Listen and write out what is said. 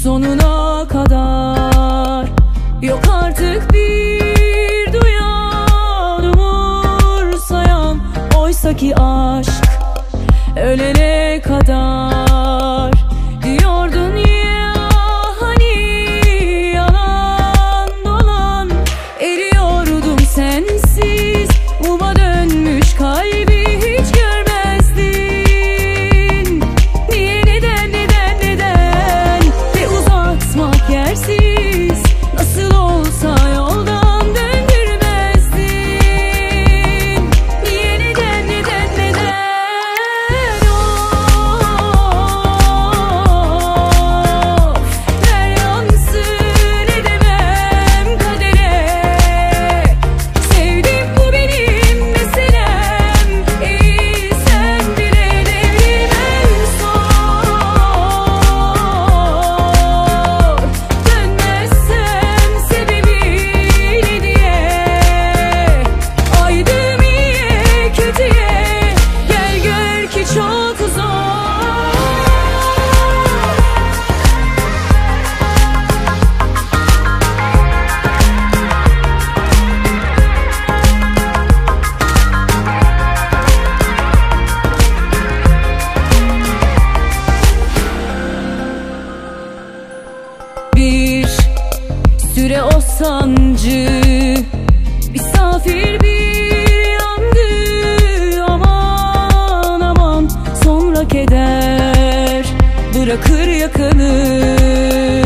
sonuna kadar. Yok artık bir duyan, umursayan, oysaki aşk ölene kadar. Diyordun ya hani yalan dolan, eriyordum sensiz, muma dönmüş kalbi hiç görmezdin. Niye, neden, neden, neden? Ve uzatmak yersiz, nasıl olsa yoldan döndürmezdin. Niye, neden, neden, neden? Ver yansın, edemem kadere. Sevdim, bu benim meselem. Eğilsem bile devrim en son. Dönmezsem sebebi ne diye? Aydım iyiye kötüye, gel gör ki çok zor. Bir süre o sancı misafir bir yandı. Aman aman, sonra keder bırakır yakanı.